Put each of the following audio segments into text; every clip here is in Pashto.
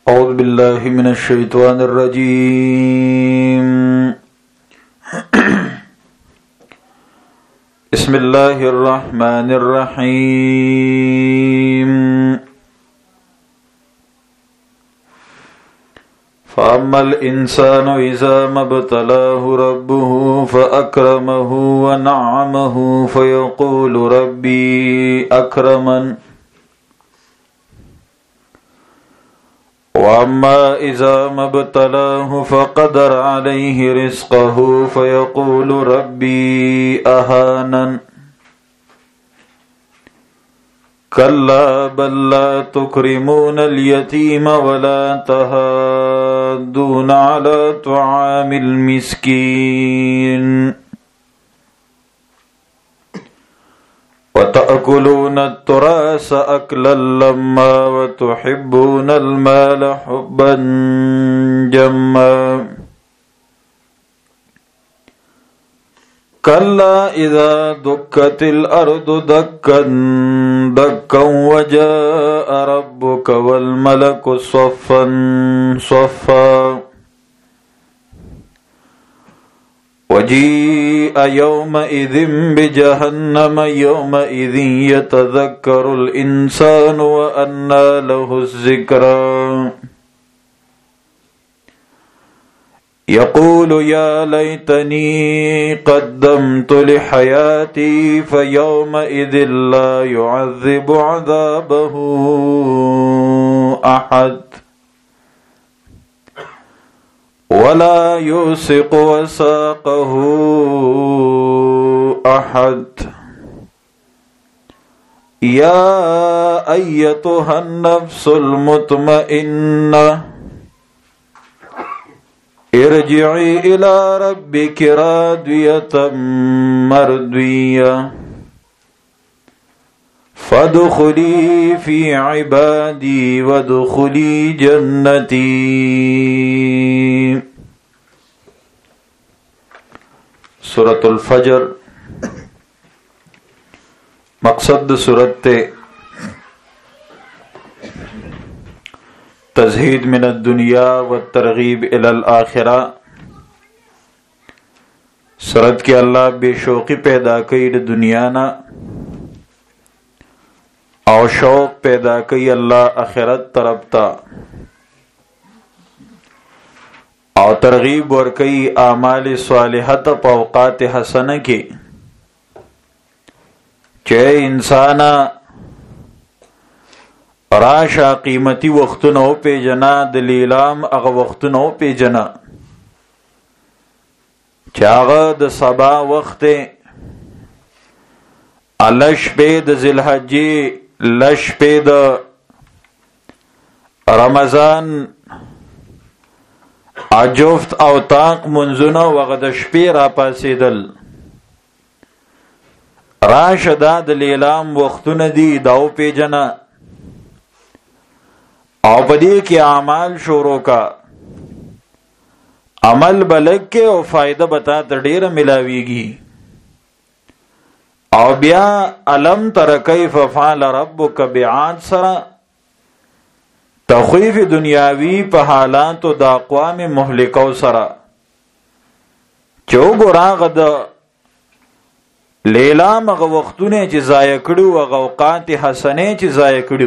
أعوذ بالله من الشيطان الرجيم. بسم الله الرحمن الرحيم. فأما الإنسان إذا ما ابتلاه ربه فأكرمه ونعمه فيقول ربي أكرمن وأما إذا ما ابتلاه فقدر عليه رزقه فيقول ربي أهانن كلا بل لا تكرمون اليتيم ولا تحاضون على طعام المسكين وتأكلون التراث أكلا لما وتحبون المال حبا جما كلا إذا دكت الأرض دكا دكا وجاء ربك والملك صفا صفا وجيء يومئذ بجهنم يومئذ يتذكر الإنسان وأنى له الذكرى يقول يا ليتني قدمت لحياتي فيومئذ لا يعذب عذابه أحد ولا يوثق وثاقه أحد يا أيتها النفس المطمئنة ارجعي إلى ربك راضية مرضية فادخلي في عبادي وادخلي جنتي. سورة الفجر مقصد سورت تزہید من الدنیا والترغیب الی الآخرہ. سورت کے اللہ بے شوقی پیدا کئی دنیا نا او شوق پیدا کئی اللہ آخرت طرف تا او ترغیب ورکئی اعمال صالحت پا اوقات حسنہ کی چے انسانا راشا قیمتی وقتنو پی جنا دلیلام اغا وقتنو پی جنا چاغا د صبا وقت لش پی د ذوالحجې لش پی د رمضان اجفت او طاق منزونه وغه د شپې را پاسېدل راشه دا د لیلام وختونه دي دا پی جنا او پدې کې اعمال شروع کا عمل بلک کې او فائدہ بتا ته ډیره ملاويږي او بیا علم تر کیف فعل ربک بعاد سره تخویف دنیاوی په حالات او د اقوام مهلکو سره چوغراغه د لیلام غ وختونه چې ضایع کړو او اوقات حسنه چې ضایع کړو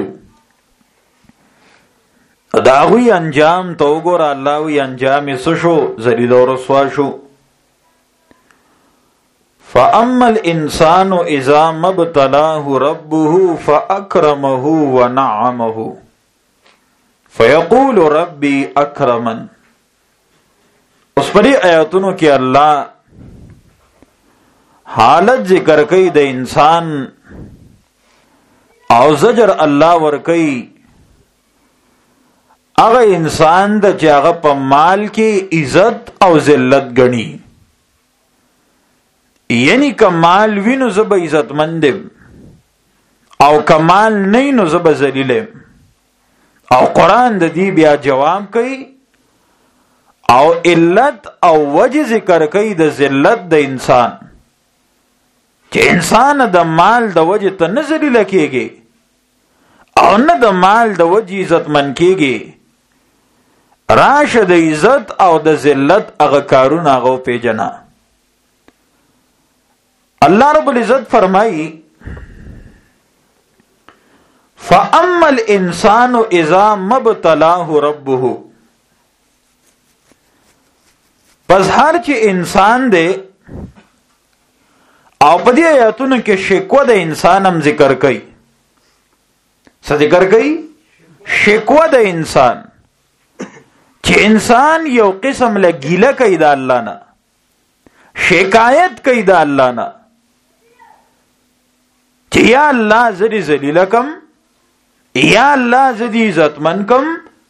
دا غوی انجام تو ګور الله وی انجام سشو ذلیل او رسوا شو. فاما الانسان اذا ما ابتلاه ربه فاكرمه ونعمه فيقول ربي اكرمن. اس پری آیاتونو کې الله حالت ذکر کوي د انسان او زجر الله ور کوي هغه انسان د چې هغه په مال کې عزت او ذلت غني، یعنی کمال وینو زب عزت مندم او کمال نه نو زب ذلیلم. او قرآن د دې بیا جواب کوي او علت او وجه ذکر کوي د ذلت د انسان چې انسان د مال د وجه ته نه ذلیل کېږي او نه د مال د وجه عزتمن کېږي، راشه د عزت او د ذلت هغه کارونه هغه پیژنه. الله رب العزت فرمایي فَأَمَّا الْإِنسَانُ إِذَا مَا ابْتَلَاهُ رَبُّهُ. پس هر چې انسان دی او په دې آیاتونو کې شکوه د انسان هم ذکر کوي. څه ذکر کوي؟ شکوه د انسان، چې انسان یو قسم له ګیله کوي د الله نه، شکایت کوي د الله نه چې یا الله زه دې ذلیله کم، یا الله زه دې عزتمن کم.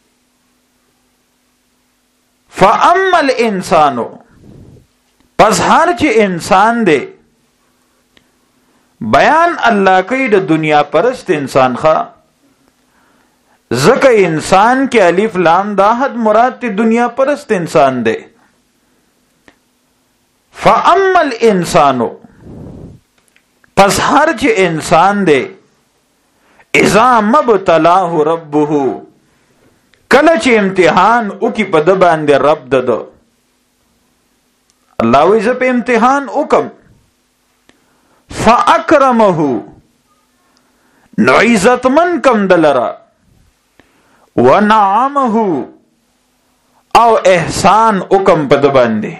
فَأَمَّا الْإِنسَانُ، پس هر چې انسان دی، بیان الله کوي د دنیا پرست انسان ښه. ځکه انسان کې الف لام دا حد مراد تی دنیا پرست انسان دی. فَأَمَّا الْإِنسَانُ، پس هر چې انسان دی، اذا ما ابتلاه ربه، کله چې امتحان وکي په د باندې رب دده. الله وی زه په امتحان وکم. فاکرمه، نو عزتمن کم دلرا. ونعمه، او احسان وکم په د باندې.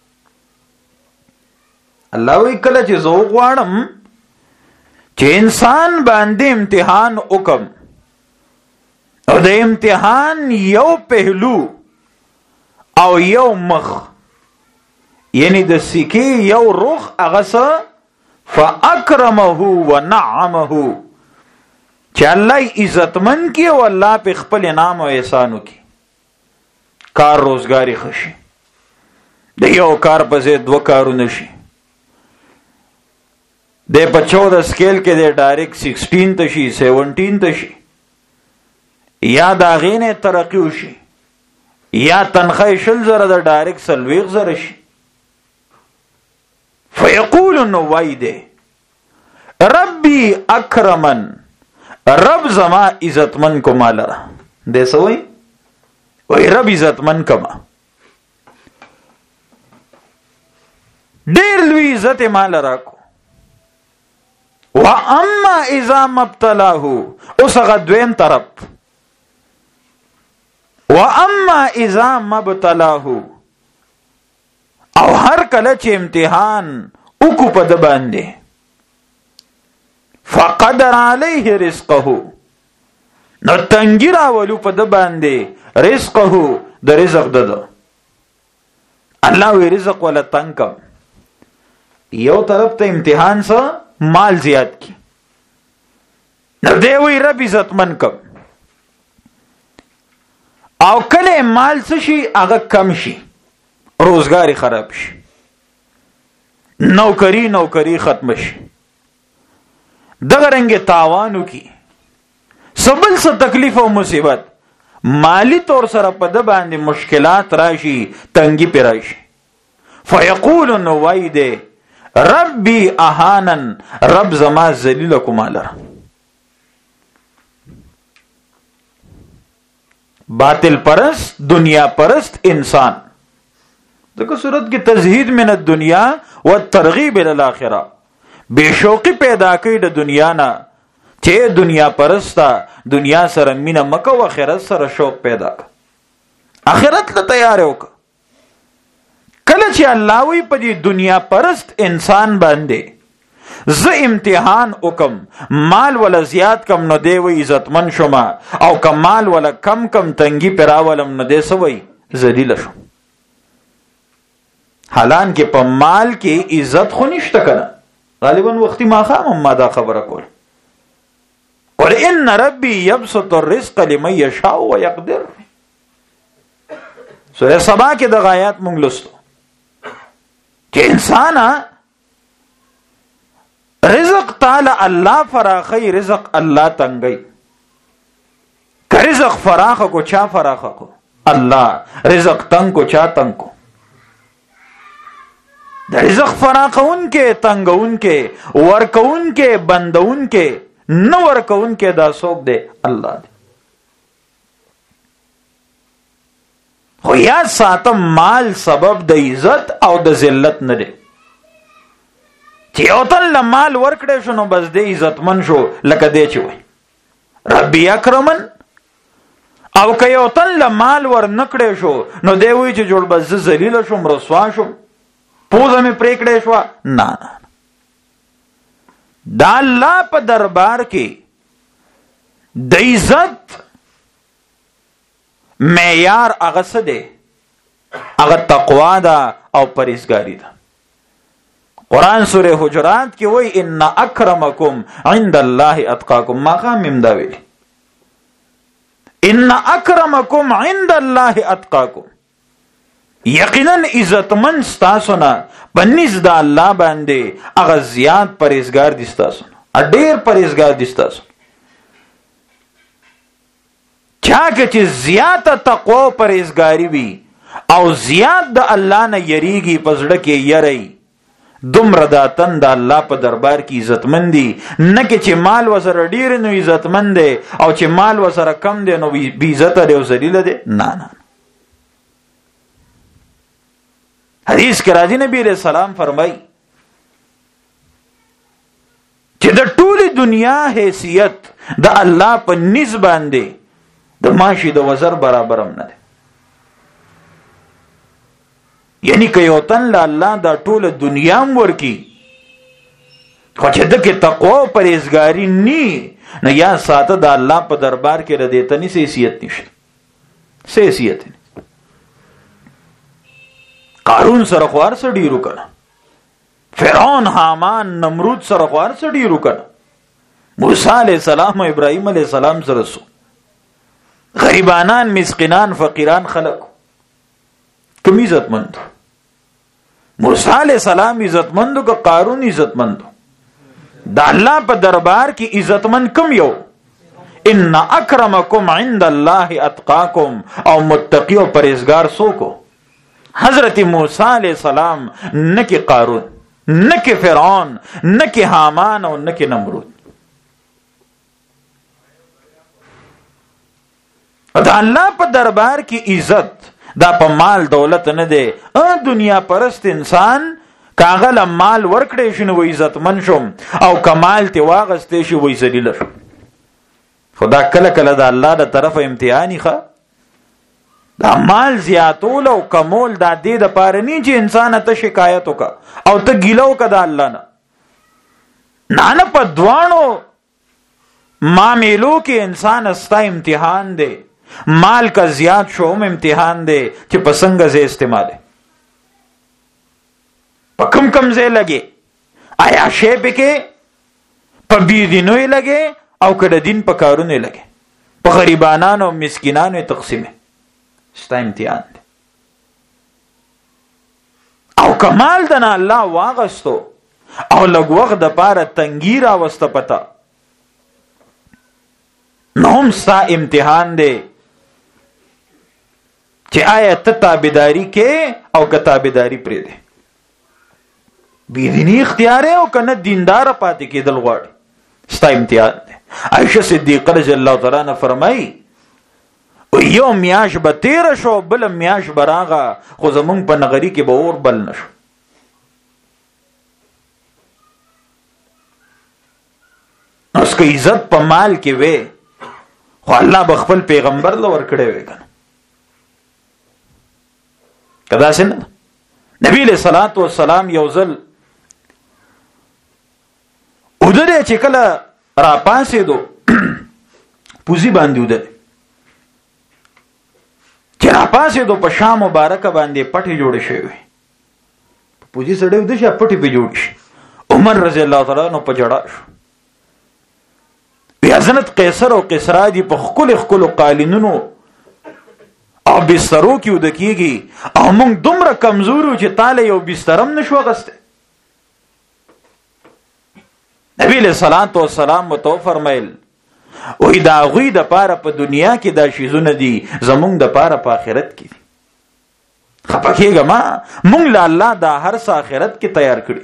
الله وی کله چې زه غواړم چې انسان باندې امتحان وکم، او د امتحان یو پهلو او یو مخ، یعنی د سکې یو رخ، هغه څه فاکرمه ونعمه، چې الله عزتمن کی او الله په خپل انعام او احسان کی. کار روزګاری خشي، د یو کار په ځای دوه کارونه شي، د په 14 سکیل کې د ډایرکټ 16 ته شي، 17 ته شي، یا دا غینه ترقی وشي، یا تنخواه 20,000 د ډایرکټ 40,000 شي. فیقول نویده ربی اکرمن، رب زما عزتمن کو مالرا. دیسا وی رب عزتمن کما، دیر لوی عزت مالرا کو. واما اذا مبتلاه، اس اغا دویم طرف، واما اذا مبتلاه، او هر کله چې امتحان وکړو په د باندې، فقدر علیه رزقه، نو تنګی راولو په د باندې رزقه، د رزق دده. الله وی رزق ولا تنگ کم. یو طرف ته امتحان سره مال زیات کی، نو دی وی رب عزتمن کم. او کله مال څه شي هغه کم شي، روزګاری خراب شي، نوکری ختم شي، دغه رنګ تاوانو کی سبل څه تکلیف او مصیبت، مالی طور سره په د باندې مشکلات راشي، تنګي پر راشي. فیقول نویده ربی اهانن، رب زما ذلیل کومالره. باطل پرست، دنیا پرست انسان. دغه صورت کی تزہید من الدنیا والترغیب الی الاخرہ، بے شوقی پیدا کړي د دنیا نه، چې دنیا پرستا، دنیا سره مینه مکه او آخرت سره شوق پیدا ک، آخرت له تیار وک. کله چې الله وی په دې دنیا پرست انسان باندې ز امتحان وکم، مال ولا زیات کم نو دی وی عزتمن شوما، او کمال ولا کم تنگی پراولم نو دی سوی ذلیل شو. حالان کې په مال کې عزت خو نشته کنه، غالبا وختي ماخام ما دا خبره کول. قل ان ربي يبسط الرزق لمن يشاء ويقدر. سورہ سبا کې د آیات مونږ لستو چې انسان رزق تعالی الله فراخی، رزق الله تنگی. که رزق فراخ کو چا فراخ کو الله، رزق تنگ کو چا تنگ کو. د رزق فراخون کې، تنگون کې، ورکون کې، بندون کې، نو ورکون کې دا څوک دی؟ الله دی. خو یا ساتم مال سبب د عزت او د ذلت نه دی چې یو تن له مال ورکړې شو نو بس دی عزتمن شو لکه دی چې وای ربي اکرمن او که یو تن له مال ور نکړې شو نو دی وای چې جوړ بس ذلیل شوم رسوا شوم پوزه مې پرې کړې شو نه دا الله په دربار کې د عزت معیار هغه څه دی هغه تقوا ده او پرهیزګاری ده قرآن سوره حجرات کې وایي ان اکرمکم عند الله اتقاکم ما قام دا ویلي ان اکرمکم عند الله اتقاکم یقینا عزتمن ستاسو نه پنځ د الله باندې هغه زیات پرهیزګار دي ستاسو ډېر پرهیزګار دي ستاسو چا چې زیاته تقوا او پرهیزګاری وي او زیات د الله نه یریږي پزړه کې یری دومره داتن د الله په دربار کې عزتمن دي نه کې چې مال وسره ډیر نو عزتمن دي او چې مال وسره کم دي نو بی عزت دی او ذلیل دی نه حدیث کې راځي نبی علیہ السلام فرمایي چې د ټولې دنیا حیثیت د الله په نسبت باندې د ماشي د وزر برابر هم نه دی یعنی که یو تن له الله دا ټوله دنیا هم ورکي خو چې دکې تقوا او پرهیزګاري نی نو یا ساته د الله په دربار کې ردیته نی څه حیثیت نشته څه حیثیت نه قارون سره خو هر څه ډیرو کړه فرعون حامان نمرود سره خو هر څه ډیرو کړه موسی علیہ السلام او ابراهیم علیہ السلام سره سو غریبانان مسکینان فقیران خلق کم عزتمند موسی علیہ السلام عزتمند که قارون عزتمند دا الله په دربار کې عزتمند کم یو ان اکرمکم عند الله اتقاکم او متقی او پرهیزګار سوکو حضرت موسی علیہ السلام نکی قارون نکی فرعون نکی حامان او نکی نمرود دا الله په دربار کې عزت دا په مال دولت نه دی دنیا پرست انسان کاغل مال ورکړې شنو و عزت من شوم او کمال تی واغستې شو وې ذلیل شو خدا کله کله دا الله د طرف امتحاني ښه دا مال زیاتول او کمول دا دې د پاره نه چې انسان ته شکایت وکا او ته ګیلو کدا الله نه په دوانو معاملو کې انسان استا امتحان دی مال کا زیاد شوم امتحان دے چې پسنګ زې استعمال په کم کم زې لګي آیا شی پکې په بی دینوي لګي او کړه دین په کارونه لګي په غریبانو او مسکینانو تقسیمه ستا امتحان دی او کمال دنا الله واغستو او لګ وخت د پاره تنګیر واست پتا نوم ستا امتحان دی چې آیا ته تابعداري کې او که تابعداري پرې ده بيدینی اختیار او کنه دیندار پاتې کېدل غواړي ستا امتحان ده عائشہ صدیقہ رضی الله تعالی عنها فرمایي یو میاش به تیر شو بل میاش براغه خو زمونږ په نغری کې به اور بل نشو اوس که عزت په مال کې وې خو الله به خپل پیغمبر لور کړی وې کنه کدا څنګه نبی له صلوات و سلام یو ځل ودره چې کله را پاسې دو پوزي باندې ودره چې را پاسې دو په شام مبارک باندې پټي جوړ شوی پوزي سړی ود شي پټي په جوړ شي عمر رضی الله تعالی عنہ په جړا شو بیا حضرت قیصر او قیصرا دي په خپل خپل قالینونو او بسترو کې ود کیږي او موږ دومره کمزورو چې تاله یو بسترم نشو غسته نبی له صلوات و سلام متو فرمایل وې دا غوی د پاره په دنیا کې دا شیزونه دي زمونږ د پاره په آخرت کې دي خپکیږه ما موږ له الله دا هر څه آخرت کې تیار کړی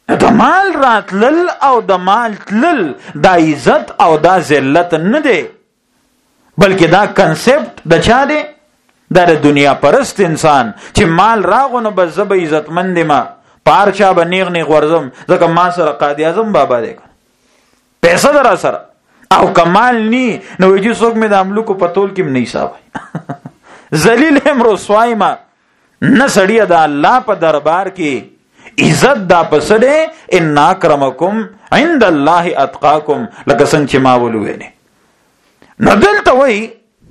د مال راتلل او د مال تلل دا عزت او دا ذلت نه دی، بلکې دا کنسپټ د چا دی؟ دا د دنیا پرست انسان چې مال راغو نو بس زه به عزتمند یم، پار چا به نیغ نیغ ورځم ځکه ما سره قاضي اعظم بابا دی، پیسه در سره او کمال نی نو ویجی څوک مې د املوکو په تول کې نه حساب ذلیل هم رسوای ما نه سړی د الله په دربار کې عزت دا پسړه ان اکرمکم عند الله اتقاکم، لکه څنګه چې ما ولوینه نو دلته وای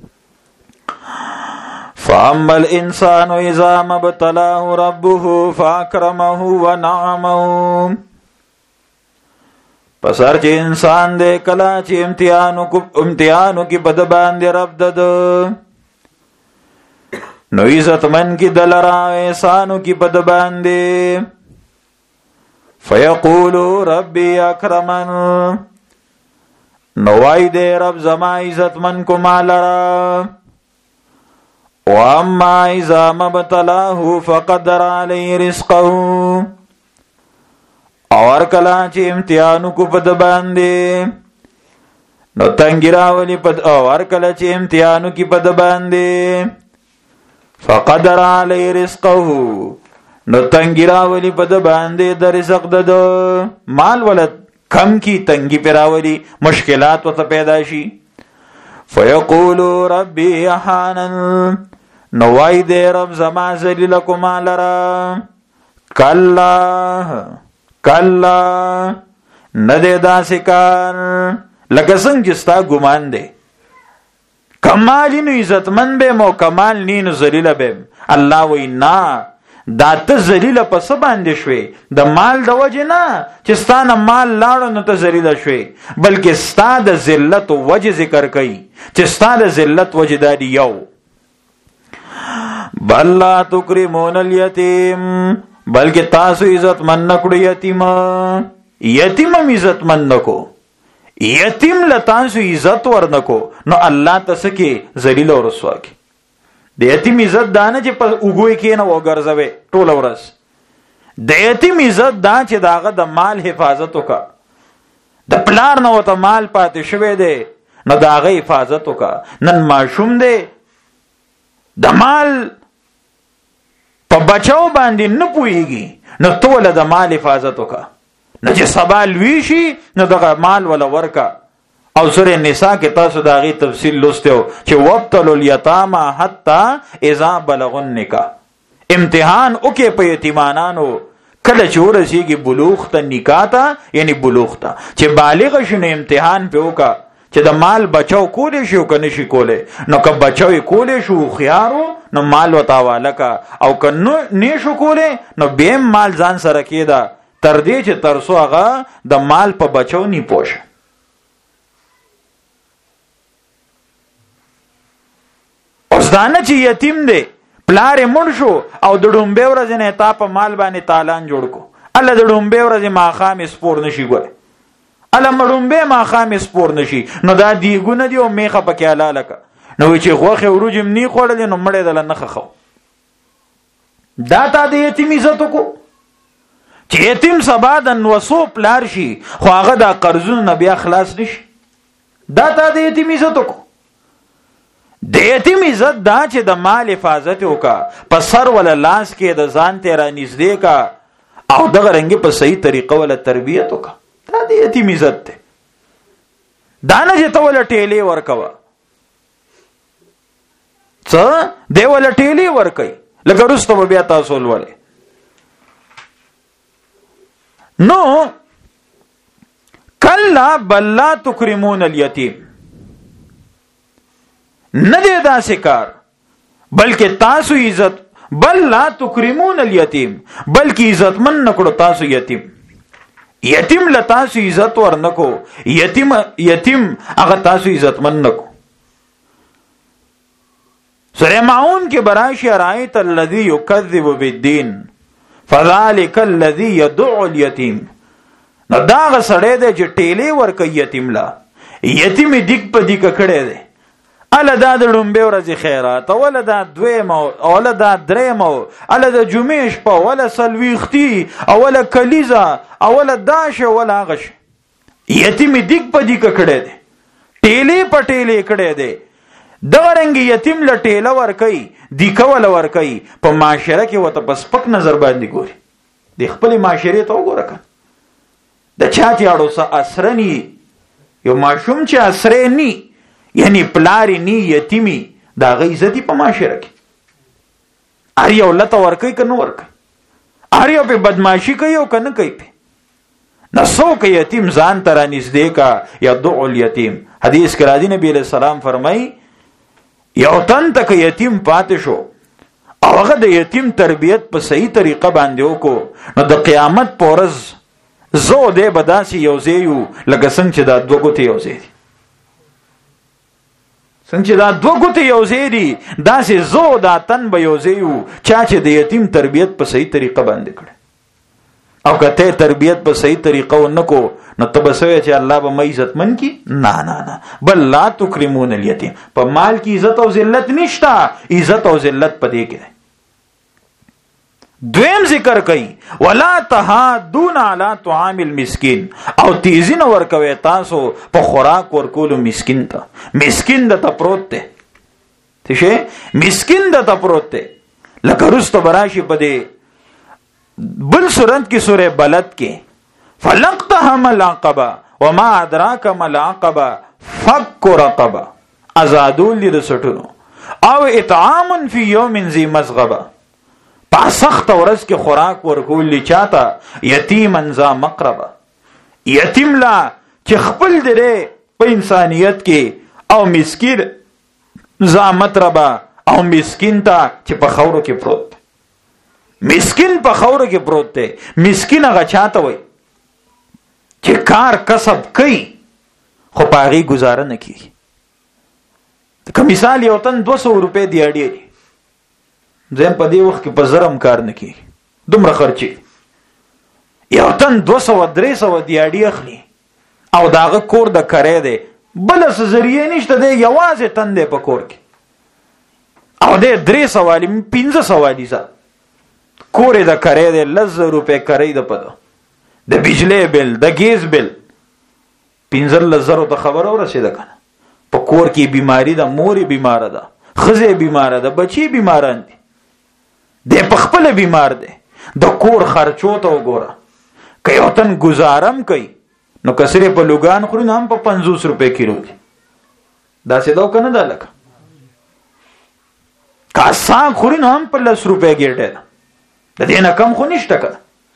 فاما الانسان اذا ما ابتلاه ربه فاکرمه ونعمه، پس هر چې انسان دې کلا چې امتحانو کې بد باندې رب دد نو عزت من کی دلرا احسانو کی بد باندې فیقول ربی اکرمن، نو وای دې رب زما عزت من کو مالرا، واما اذا مبتلاه فقدر علی رزقه، اور کلا چې امتحانو کو بد باندې نو تنګراولی پد، اور کلا چې امتحانو کی بد باندې فقدر علی رزقه نو تنګراولی پد باندې د رزق د مال ولد کم کی تنګي پراولی مشکلات وته پیدا شي، فیقول ربی احانن، نو وای دې رب زما ذلیل کو مالرا، کلا کلا ندے دا سکار، لکه څنګه چې ستا ګمان دی کمالی نو عزت من به مو کمال نی نو ذلیل به، الله وی نا دا ته ذلیل پس باندې شوي د مال د وجه نه چې ستانه مال لاړو نو ته ذلیل شوي، بلکې ستا د ذلت وجه ذکر کوي چې ستا د ذلت وجه دادی یو بل لا تکرمون الیتیم، بلکہ تاسو عزت من نکڑو یتیم، یتیم عزت من نکو، یتیم لتاسو عزت ورنکو نو اللہ تسکی ذلیل و رسوا کی، د یتیم عزت دانه چې په وګوي کې نه وګرځوي ټول ورځ، د یتیم عزت دا چې داغه د مال حفاظت وکا، د پلار نه وته مال پاتې شوی دی نو داغه حفاظت وکا، نن ماشوم دی د مال په بچاو باندې نه پويږي نو ټول د مال حفاظت وکا، نه چې سبا لوي شي نو دغه مال ولا ورکا، او سورہ نساء کې تاسو داغي تفصیل لوستو چې وابتلوا الیتاما حتی اذا بلغوا النکاح، امتحان وکي په یتیمانانو کله چې ورسیږي بلوغ ته، نکاح ته یعنی بلوغ ته چې بالغ شونه امتحان په وکا چې د مال بچاو کولې شو کنه شي کولې، نو که بچاو کولې شو خيارو نو مال وتاواله کا، او کنه نشو کولې نو به مال ځان سره کېدا تر دې چې ترسو هغه د مال په بچاو نی پوښ. اوس دانه چې یتیم دی پلار مړ شو او د ډومبه ورځ نه تا په مال باندې تالان جوړ کو، الله د ډومبه ورځ ماخام سپور نشي ګوره، الله مړومبه ماخام سپور نشي، نو دا دیګونه دی او میخه پکې حلاله کا، نو چې غوخه وروجم نی خوړل نو مړې دل نه خخو، دا تا د یتیم عزت کو چې یتیم سبا د نوسو پلار شي خو هغه د قرضونو بیا خلاص نشي، دا تا د یتیم عزت کو. د یتیم عزت دا چې د مال حفاظت وکا، په سر ولا لاس کې د ځان ته را نږدې کا او دغه رنګ په صحیح طریقه ولا تربیت وکا، دا د یتیم عزت ته. دا نه چې ته ولا ټیلې ورکوا، څه دی ولا ټیلې ورکي لکه رستم بیا تاسو ولولې، نو کلا بل لا تکرمون الیتیم، نه دی داسې کار بلکې تاسو عزت، بل لا تکرمون الیتیم، بلکې عزت من نکړو تاسو یتیم، یتیم له تاسو عزت ورنکو، یتیم هغه تاسو عزت من نکو. سورہ ماعون کې براشي رایت الذی یکذب بالدین فذلک الذی یدع الیتیم، نو دا غ سړی دی چې ټیلې ورکوي یتیم لا، یتیم دیک په دیک کړي دی اله دا د لومبه ورځې خیرات اوله دا دویم اوله دا دریم اله د جمعې شپه اوله سلويختی اوله کلیزه اوله داشه اوله غش یتیم دیک په دیک کړه دي ټیلې پټېلې کړه دي دغه رنګ یتیم له ټیله ور کوي دی کول ور کوي په معاشره کې وته پس پک نظر باندې ګوري د خپل معاشره ته وګوره کنه د چاته اړو سره اسرنی یو ماشوم چې اسره ني یعنی پلاری نی یتیمی دا غي عزت په معاشره کې ار یو لته ور کوي کنه ور کوي ار یو په بدمعشي کوي او کنه کوي نسو کې یتیم ځان تر نږدې کا یا دعو الیتیم حدیث کې راځي نبی علیہ السلام فرمایي یو تن تک یتیم پاتې شو او هغه د یتیم تربیت په صحیح طریقه باندې وکړو نو د قیامت پورز زو دې بداسي یوزیو لکه څنګه چې دا دوه ګوتې یوزي څنګه چې دا دوه ګوتې یوزي دي داسې زو دا تن به یوزیو چا چې د یتیم تربیت په صحیح طریقه باندې کړ او کته تربیت په صحیح طریقه ونکو نو تبسوي چې الله به مې عزت من کی نه بل لا تکرمون الیتیم په مال کې عزت او ذلت نشتا عزت او ذلت پدې کې دویم ذکر کوي ولا تهادون علی طعام المسکین او تیزین ور کوي تاسو په خوراک ورکول مسکین د پروت ته تشه مسکین د پروت ته لکه رستو براشي پدې بل سورت کی سورہ بلد کے فلقتهم العقبہ وما ادراک ما العقبہ فک رقبہ ازادول دې سټونو او اطعام فی یوم ذی مسغبہ پاسخت ورځ کې خوراک ورکول لچاته یتیما ذا مقربہ یتیم لا چې خپل دې په انسانیت کې او مسکین ذا متربہ او مسکین ته چې په خورو کې پروت مسکین په خوره کې پروت دی مسکین هغه چاته وي چې کار کسب کوي خو پاغي گزاره نه کوي که مثال یو تن 200 روپے دی اړي زم په دې وخت کې په زرم کار نه کوي دومره خرچي یو تن 200-300 دی اړي اخلي او داغه کور د کرے دی بل څه ذریعہ نشته دی یوازې تن دی په کور کې او دې 300 والی 500 والی ځه کورې د کرې د 1000 روپے کرې د پد د بجلی بل د ګیس بل 15000 ته خبر ورسېده کنه په کور کې بیماری ده مورې بیماره ده خزه بیماره ده بچي بیماران دي د پخپل بیمار دي د کور خرچو ته وګوره که یو تن گزارم کوي نو کسره په لوګان خوري نام په 50 روپے کیلو دي دا څه دا کنه دا لکه کاسا خوري نام په 10 روپے ګټه د دې نه کم خو نشته کړه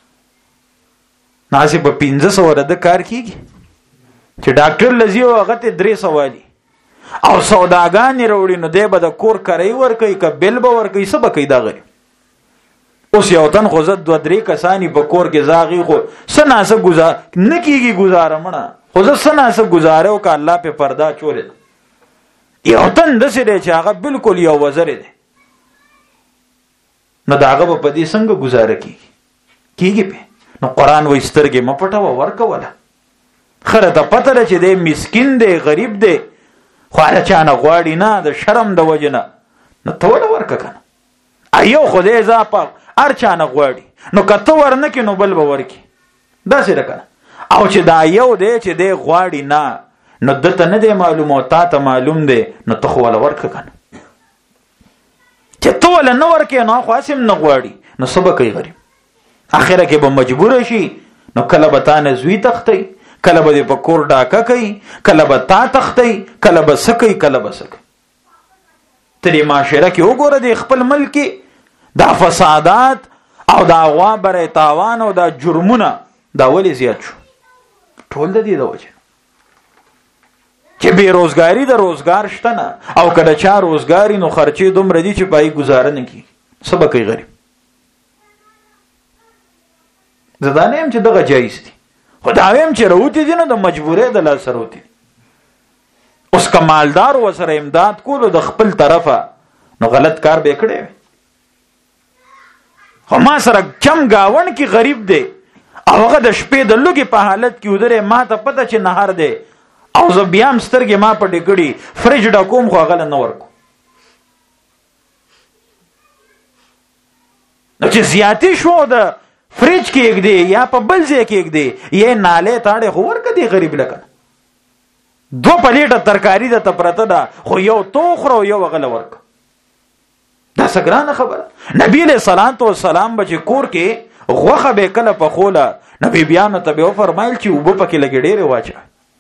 ناسي په 1500 ورته کار کیږي چې ډاکټر لزی او هغه ته 300 والی او سوداګان وروړي نو دې به د کور کوي ور کوي ک بل به ور کوي سبا کوي دا غري اوس یو تن خو زد 2-3 کسانی په کور کې زاغي خو سناسه گزار نکیږي گزاره مړه خو زه سناسه گزاره او ک الله په پردا چورې یو تن د سره چې هغه بالکل یو وزر دی نو داغه په دې څنګه گزاره کیږي په نو قران و استرګې مپټه ورکوله خره ته پته ده چې دې مسکین دی غریب دی خو هغه چانه غواړي نه د شرم د وجنه نو ته ورکه کنه ایو خدای زاپا هر چانه غواړي نو کته ورنه کې نو بل به ورکی دا څه راکنه او چې دا یو دی چې دی غواړي نه نو دته نه دی معلومه تا ته معلوم دی نو ته خو ول ورکه کنه چې ټول نو ورکه نو خاصم نه غواړي نو سبا کوي غریب اخره کې به مجبور شي نو کله به تا نه زوی تختی کله به په کور ډاکه کوي کله به تا تختی کله به سکی کله به سکی ترې معاشره کې وګوره د خپل ملک دا فسادات او دا غوا برې تاوان او دا جرمونه دا ولې زیات شو ټول د دې د وجه چې بے روزګاری د روزګار شته نه او کله چا روزګاری نو خرچې دومره دي چې پای گزاره نه کی سبا کوي غریب زدانه هم چې دغه جایز دي خدایم چې راوتی دي نو د مجبورې د لاس راوتی اوس کمالدار وسره امداد کولو د خپل طرفه نو غلط کار به کړي خو ما سره کم گاون کې غریب دی او هغه د شپې د لوګي په حالت کې ودره ما ته پته چې نهار دی او زه بیا هم سترګې ما پټې کړي فریج ډکوم خو هغه نه ورکو. نو چې زیاتې شو د فریج کې کېږدې یا په بل ځای کې کېږدې یې نالې تاړې خو ورکه دی غریب لکه 2 پلیټه ترکاری ده ته پرته ده خو یو تو خوره یو هغه له ورکه. دا څه ګرانه خبره. نبی علیه الصلاة والسلام به چې کور کې غوښه به کله پخوله نو بیبیانو ته به وفرمایل چې اوبه پکې لږې ډېرې واچوه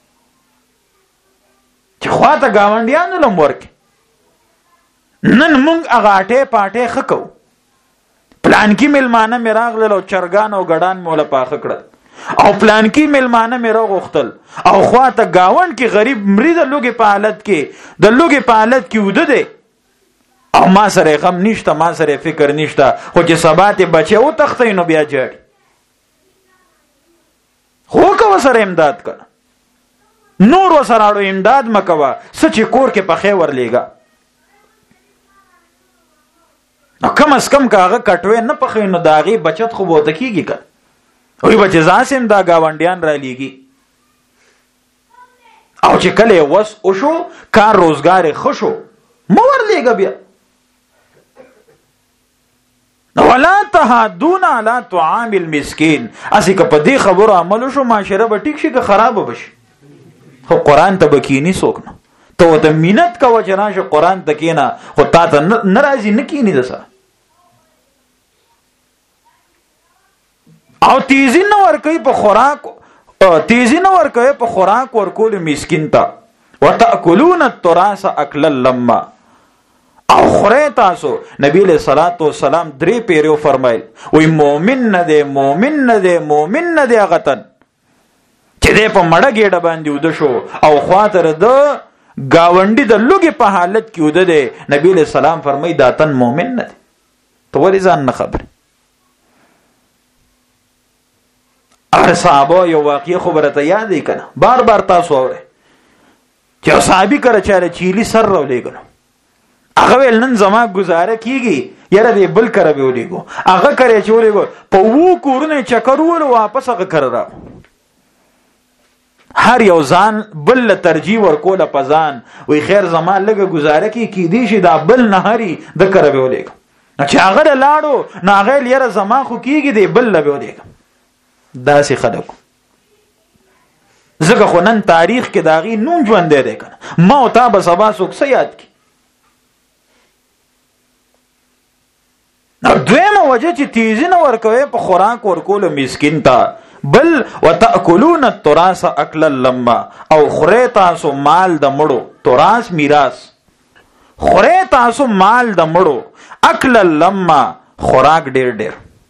چې خواته ګاونډیانو له هم ورکې. نن موږ هغه اټې پاټې ښه کوو. پلانکی ملمانه مې راغلل او چرګان او ګډان مې وله پاخه کړل او پلانکی ملمانه مې راغوښتل او خواته ګاونډ کې غریب مري د لوږې په حالت کې وده دی او ما سره غم نشته ما سره فکر نشته خو چې سبا ته بچي وتښتي نو بیا جاړي. خو که وسره امداد کړه نور وسره اړو امداد مکوه څه چې کور کې پخې ورلېږه. نو کم از کم که هغه کټوې نه پخې نو د هغې بچت خو بوته کېږي که وی به چې ځاسې هم دا ګاونډیان را لیږي او چې کله یې وس وشو کار روزګار یې ښه شو مه ورلېږه بیا. ولا تحاضون علی طعام المسکین. اسی که په دې خبرو عمل وشو معاشره به ټیک شي که خرابه به شي. خو قرآن ته به کینی څوک نه. ته ورته مینت کوه چې راشه قرآن ته کښېنه خو تا ته نه راځي نه کیني د سره او تیزی نه ورکوي په خوراک ورکول مسکین ته. وتأکلون التراث اکلا لما او خورئ تاسو. نبی علیہ الصلوۃ والسلام 3 پیرو فرمایل وی مؤمن نه دی هغه تن چې دی په مړه ګېډه باندې وده شو او خواته د ګاونډي د لوږې په حالت کې وده دی. نبی علیہ السلام فرمای دا تن مؤمن نه دی. ته ولې ځان نه خبرې؟ صحابه یو واقعي خبره ته یاد دی کنه بار بار تاسو اورئ چې یو صحابي کله چاره چیلی سر راولېږلو هغه ویل نن زما گزاره کیږي یاره دې بل کره به ولېږو هغه کرے چې ولېږو په 2 کورونه چکر ولو واپس هغه کره را هر یو ځان بل ترجیح ورکوله په ځان وی خیر زما لږه گزاره کی دی شي دا بل نه هري د کره به ولېږو چې هغه لاړو نه هغه یاره زما خو کیږي دی بل له ولېږو. داسې خلکو ځکه خو نن تاریخ کې د هغې نوم ژوندی دی که نه ما او تا به سبا څوک څه یاد کړي. دویمه وجه چې تیزی نه ورکوي په خوراک ورکولو مسکین ته بل وتأکلون التراث اکلا لما او خورئ تاسو مال د مړو تراث میراث خورئ تاسو مال د مړو اکلا لما خوراک ډېر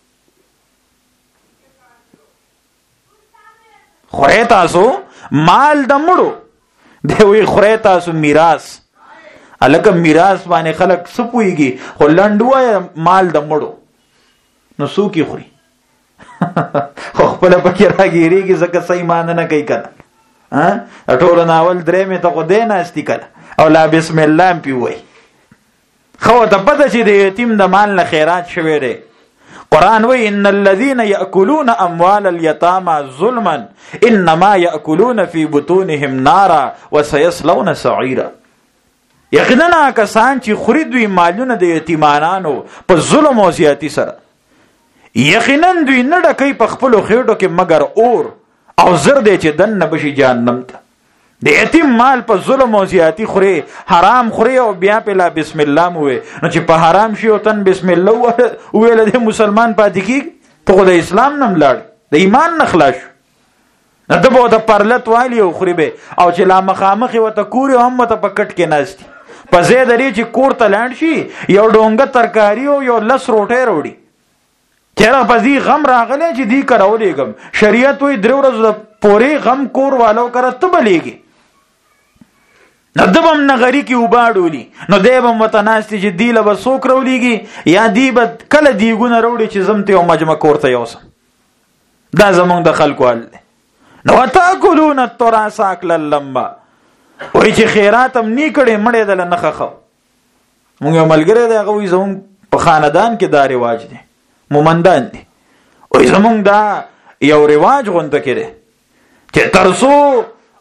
خورئ تاسو مال د مړو دی وی خورئ تاسو میراث. الکه میراث باندې خلک څه پوهېږي خو لنډ وایه مال د مړو نو څوک یې خوري خو خپله پکې راګېرېږي ځکه څه ایمان نه کوي که نه ټولو ناول درېمې ته خو دی ناستي که نه او لا بسم الله هم پې وایي ښه ورته پته چې د یتیم د مال نه خیرات شوی دی. قرآن وی ان الذين يأكلون اموال اليتامى ظلما انما يأكلون في بطونهم نارا وسيصلون سعيرا. یقینا کسان چې خوري دوی مالونه د یتیمانانو په ظلم او زیاتی سره یقینا دوی نه ډکوي په خپلو خېټو کې مګر اور او زر دی چې دننه بشي جهنم ته. د یتیم مال په ظلم او زیاتی خوري حرام خوري او بیا په لا بسم الله موي نو چې په حرام شي او تن بسم الله ویل د مسلمان پاتې کیږي ته خو د اسلام نم لاړ د ایمان نه خلاص نه د بو د پرلت والی او خوري به او چې لا مخامخ وته کوري هم ته په کټ کې ناشتي په زید لري چې کور ته لاند شي یو ډونګه ترکاری او یو لس روټه وروړي چیرې په دې غم راغلی چې دی کراولېږم شریعت وی 3 ورځې پورې غم کور والو کړه ته بلېږي نو دبم نغری کې وباړولي نو دیبم وطناستی چې دی له به څوک راولېږي یا دی به کله دیګونه راوړي چې زم ته یو مجمع کور ته یوسم. دا زمونږ د خلکو حال دی. نو وتأکلون التراث اکلا لما وایي چې خیرات هم نی کړې مړې دله نه خښو. مونږ یو ملګری دی هغه وایي زمونږ په خاندان کې دا رواج دی مومندان دی وایي زمونږ دا یو رواج غونته کې دی چې تر څو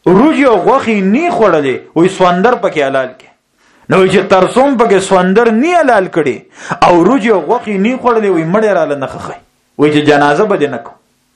روجي او غوخي نی خوړلې وې سوندر پکې حلال کې نو چې ترسوم پکې سوندر نی حلال کړي او روجي او غوخي نی خوړلې وې مړې را لنه خخې وې چې جنازه به نه کو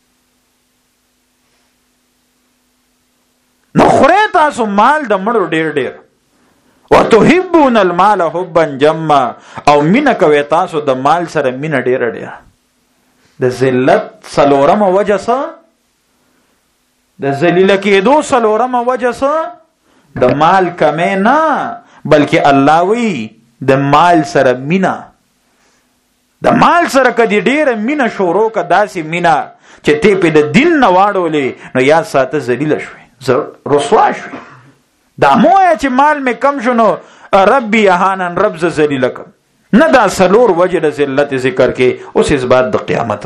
نو خوري تاسو مال د مړو ډېر ډېر وتحبون المال حبا جما او مینا کوي تاسو د مال سره مینا ډېر ډېر د ذلت سلورم وجه څه د ذلیل کېدو سلورم وجه څه د مال کمه نه بلکې الله وی د مال سره مینا د مال سره کدي ډېر مینا شورو کا داسې مینا چې ته په د دین نه واړولې نو یا ساته ذلیل شوي رسوا شوي دا مویا چې مال می کم شنو ربي اهانن رب ز ذلیلکم نه دا سلور وجه د ذلت ذکر کې اوس اثبات د قیامت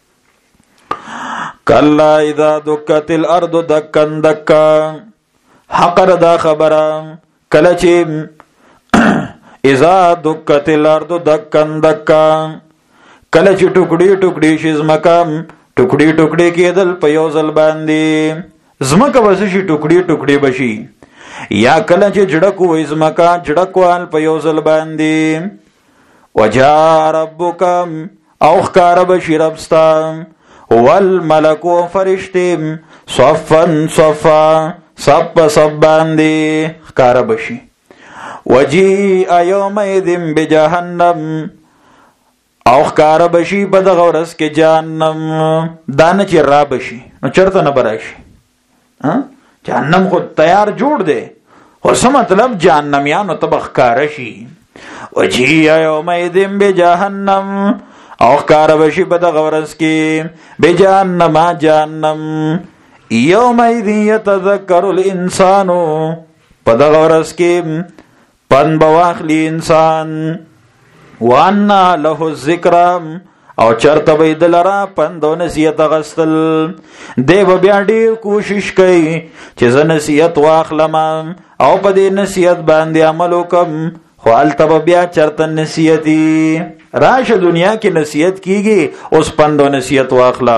کلا اذا دکت الارض دکن دکا حقر دا خبره کله چې اذا دکت الارض دکن دکا کله چې ټوکړي ټوکړي شي زمکه ټوکړي ټوکړي کېدل په یو ځل باندې زمکه وسشي ټوکړي ټوکړي بشي یا کله چې جړکو وې زمکه جړکوال په یو ځل باندې وجا ربک او خکار بشي ربستا والملک و فرشتیم صفا صفا صف صف باندې خکار بشي وجی یومئذ بجهنم او خکار بشي په دغه ورځ کې جهنم دانه چې را بشي نو چرته نه براشي جهنم خو تیار جوړ دی خو څه مطلب جهنميانو ته خکار شي وجی یومئذ بجهنم او خکار بشي په دغه ورځ کې بجهنم جهنم یومئذ یتذکر الانسان په دغه ورځ کې پن بواخلی انسان وانا له الذکر او چرته به دلرا پندو نصیحت غستل دی بیا ډیر کوشش کوي چې ز نصیحت واخلم او په دې نصیحت باندې عمل وکم خو التب بیا چرته نصیحتي راشه دنیا کې نصیحت کیږي اوس پندو نصیحت واخلا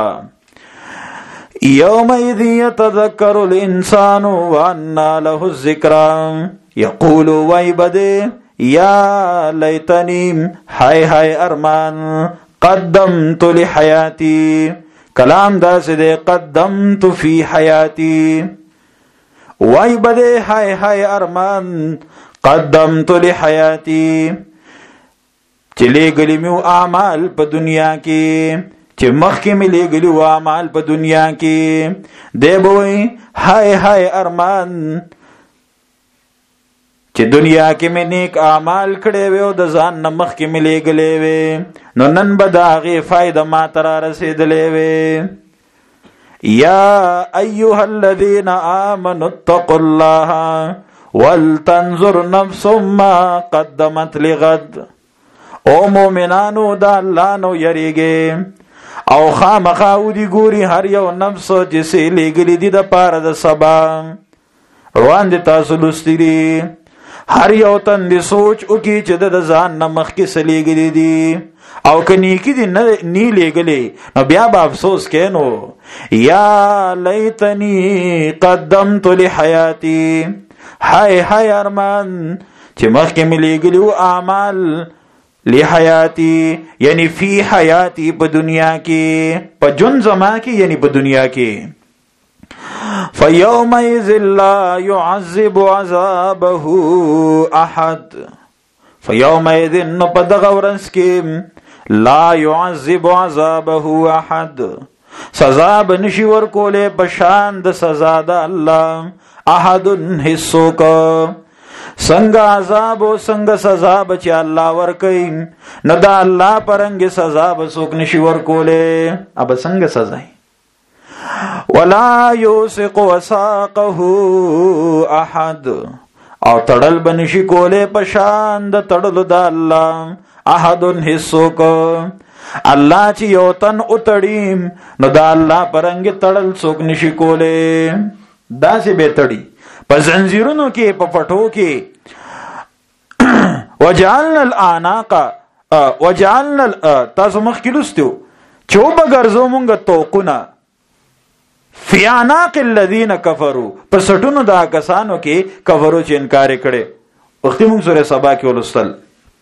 یومئذ یتذکر الانسان وانا له الذکر یقول وایبده یا لیتنی ہائے ہائے ارمان قدمت لحیاتی کلام دا سدے قدمت فی حیاتی وائی بدے ہائے ہائے ارمان قدمت لحیاتی چلے گلی میو اعمال پا دنیا کی چه مخی ملے گلیو اعمال پا دنیا کی دے بوئی ہائے ہائے ارمان چې دنیا کې مې نیک اعمال کړې وې او د ځان نه مخکې مې لېږلې وې نو نن به د هغې فایده ما ته را رسېدلې وې یا ایها الذین آمنوا اتقوا الله ولتنظر نفس ما قدمت لغد او مؤمنانو د الله نو یریږئ او خامخا ودي ګوري هر یو نفس چې څه لېږلي دي د پاره د سبا روان دي تاسو لوستي دي هر یو تن دی سوچ وکي چې د ځان نه مخکې څه لېږلي دي او که نیکي دي نی لېږلې نو بیا به افسوس کوې نو یا لیتنی قدمت لحیاتی هاي هاي ارمان چې مخکې مې لېږلي وو اعمال لحیاتی یعنی فی حیاتی په دنیا کې په ژوند زما کې یعنی په دنیا کې فَيَوْمَئِذٍ لَا يُعَذِّبُ عَذَابَهُ أَحَدٌ فَيَوْمَئِذٍ نو په دغه ورځ کې لا يُعَذِّبُ عَذَابَهُ أَحَدٌ سزا به نشي ورکولې په شان د سزا د الله احد هیڅوک څنګه عذاب او څنګه سزا به چې الله ورکوي نه د الله پرنګ سزا به څوک نشي ورکولې اب څنګه سزا ولا یوثق وثاقه احد او تړل بنشي کوله پشان د تړلو د الله احد هیڅوک الله چې یو تن اتړیم نو د الله پرنګ تړل څوک نشي کوله داسې به تړي په زنجیرونو کې په پټو کې وجعلنا الاناق وجعلنا تاسو مخکې لستو چوب ګرځو مونږ توقونه فی اعناق الذین کفروا، په سټونو دا کسانو کې کفرو چې انکار کړي. وختي موږ سورې سبا کې ولستل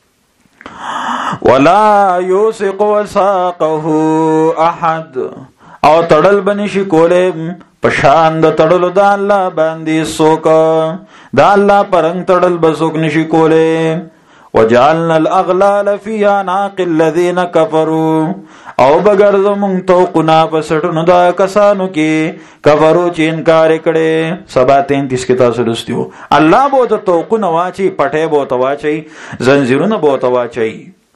ولا یوثق وثاقه احد، او تړل بنشي کوله پشان د تړلو د الله باندې څوک، د الله پرنګ تړل بسوک نشي کوله. وجعلنا الاغلال فی اعناق الذین کفروا، او بغرض مونږ توقنا په سټونو د کسانو کې کفرو چې انکار کړي. سبا 33 کې تاسو لستیو الله بو ته توقنا واچي، پټه بو ته واچي، زنجیرونه بو ته واچي.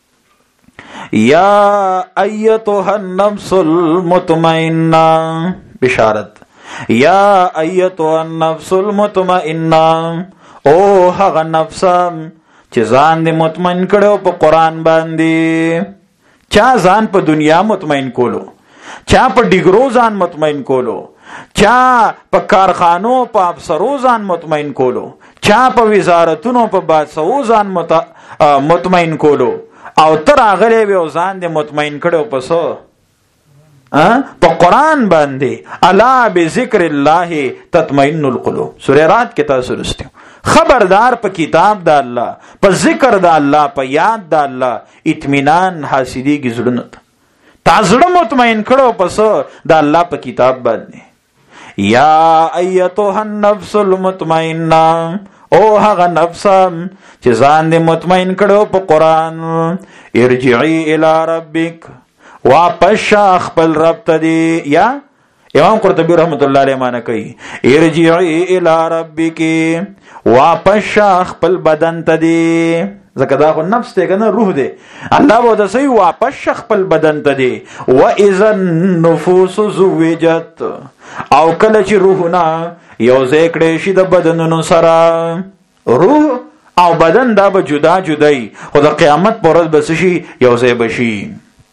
یا ایتها النفس المطمئنہ، بشارت، یا ایتها النفس المطمئنہ، او هغه نفس چې ځان دې مطمئن کړو په قرآن باندې. چا ځان په دنیا مطمئن کولو، چا په ډیګرو ځان مطمئن کولو، چا په کارخانو په افسرو ځان مطمئن کولو، چا په وزارتونو په بادشاہو ځان مطمئن کولو، او تر هغه به ځان دې مطمئن کړو پسو په قرآن باندې. الا بذکر الله تطمئن القلوب، سورہ رات کې تاسو لستیو. خبردار په کتاب د الله، په ذکر د الله، په یاد د الله اطمینان حاصلېږي زړونو ته. تا زړه مطمئن کړو پسو د الله په کتاب باندې. یا ایتها النفس المطمئنہ، او هغه نفس چې ځان دې مطمئن کړو په قرآن. ارجعی الی ربک، واپس خپل رب ته دی. یا امام قرطبی رحمت الله علیه معنی کوي ارجعی الی ربک، واپس خپل بدن ته دی. ځکه دا خو نفس ته کنه، روح دی. الله به د سي واپس خپل بدن ته دی. واذا النفوس زوجت، او کله چې روحونه یو ځای کړي شي د بدنونو سره، روح او بدن دا به جدا جدای، خو د قیامت پر ورځ به شي یو ځای بشي.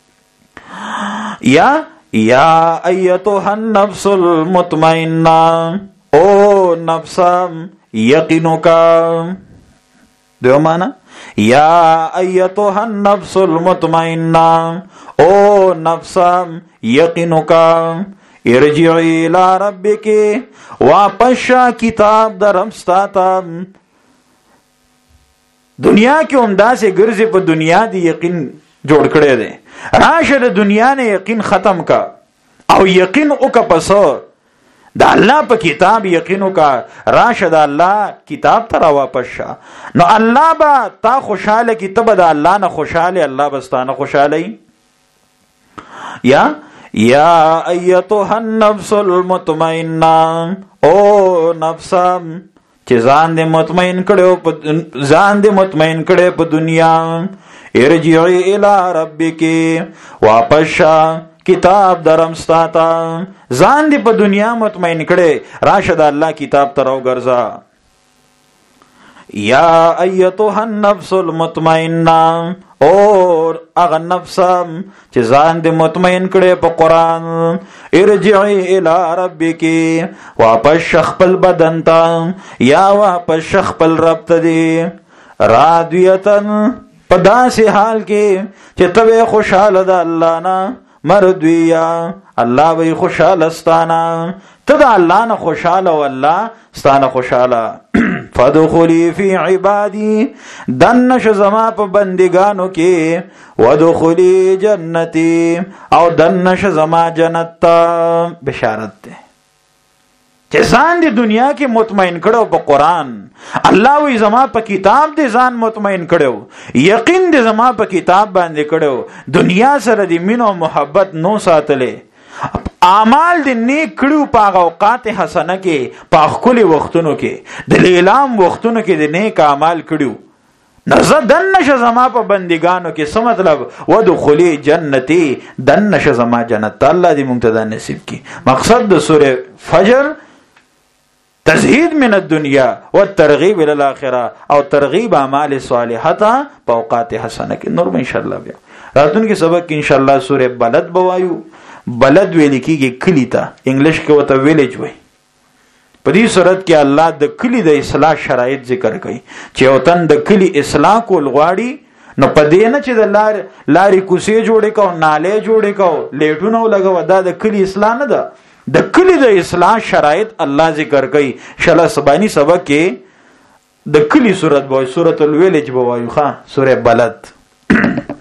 یا ایتها النفس المطمئنہ، او نفس یقینو کا. دیو مانا یا ایتها النفس المطمئنہ، او نفس یقینو کا. ارجعی الی ربک، واپس کتاب در رمستاتا. دنیا کې عمدہ سے ګرځي په دنیا دی یقین جوړ کړی دی. راشه د دنیا نه یقین ختم کا، او یقین وکا پسو د الله په کتاب یقین وکا. راشه د الله کتاب ته را واپس شه، نو الله با تا خوشاله کی، تب د الله نه خوشاله، الله بستانه خوشاله. یا ایتها النفس المطمئنہ، او نفس چې ځان دې مطمئن کړو په دنیا. ارجعی الی ربک، واپس کتاب درمستاتا. ځان دې په دنیا مطمئن کړي، راشه د الله کتاب ته راو ګرځا. یا ایتها النفس المطمئنہ، اور اغه نفس چې ځان دې مطمئن کړي په قرآن. ارجعی الی ربک، واپس خپل بدن ته، یا واپس خپل رب ته دی. راضیتن، په داسې حال کې چې ته خوشاله د الله نه، مردویا، الله به خوشاله ستانه، ته د الله نه خوشاله او الله ستانه خوشاله. فادخلی فی عبادی، دنش زما په بندگانو کې. وادخلی جنتی، او دنش زما جنت ته. بشارت ده چې ځان دې دنیا کې مطمئن کړو په قرآن. الله وی زما په کتاب دې ځان مطمئن کړو، یقین دې زما په کتاب باندې کړو. دنیا سره دې مینه او محبت نو ساتلې، اعمال دې نیک کړو په اوقات حسنه کې، په خپل وختونو کې، د لیلام وختونو کې دې نیک اعمال کړو. نزدن نش زما په بندگانو کې. څه مطلب؟ ودخلی جنتی، دن نش زما جنت. الله دې مونږ ته دا نصیب کړي. مقصد د سوره فجر تزهید من الدنیا والترغیب الى الاخره، او ترغیب اعمال صالحه په اوقات حسنه کې. نور ان شاء الله بیا راتلونکي سبق کې ان شاء الله سوره بلد بوایو. بلد ویل کېږي کلی ته، انګلیش کې وته ویلیج وایي. په دې صورت کې الله د کلی د اصلاح شرایط ذکر کوي چې وطن د کلی اصلاح کول غواړي، نو په دې نه چې د لارې کوڅې جوړې کو، نالې جوړې کو، لیټونه ولګو، دا د کلی اصلاح نه ده. د کلی د اصلاح شرایط الله ذکر کوي. شله سبانی سبق کې د کلی سورۃ وای، سورۃ الویلج بوایو ښا، سورۃ بلد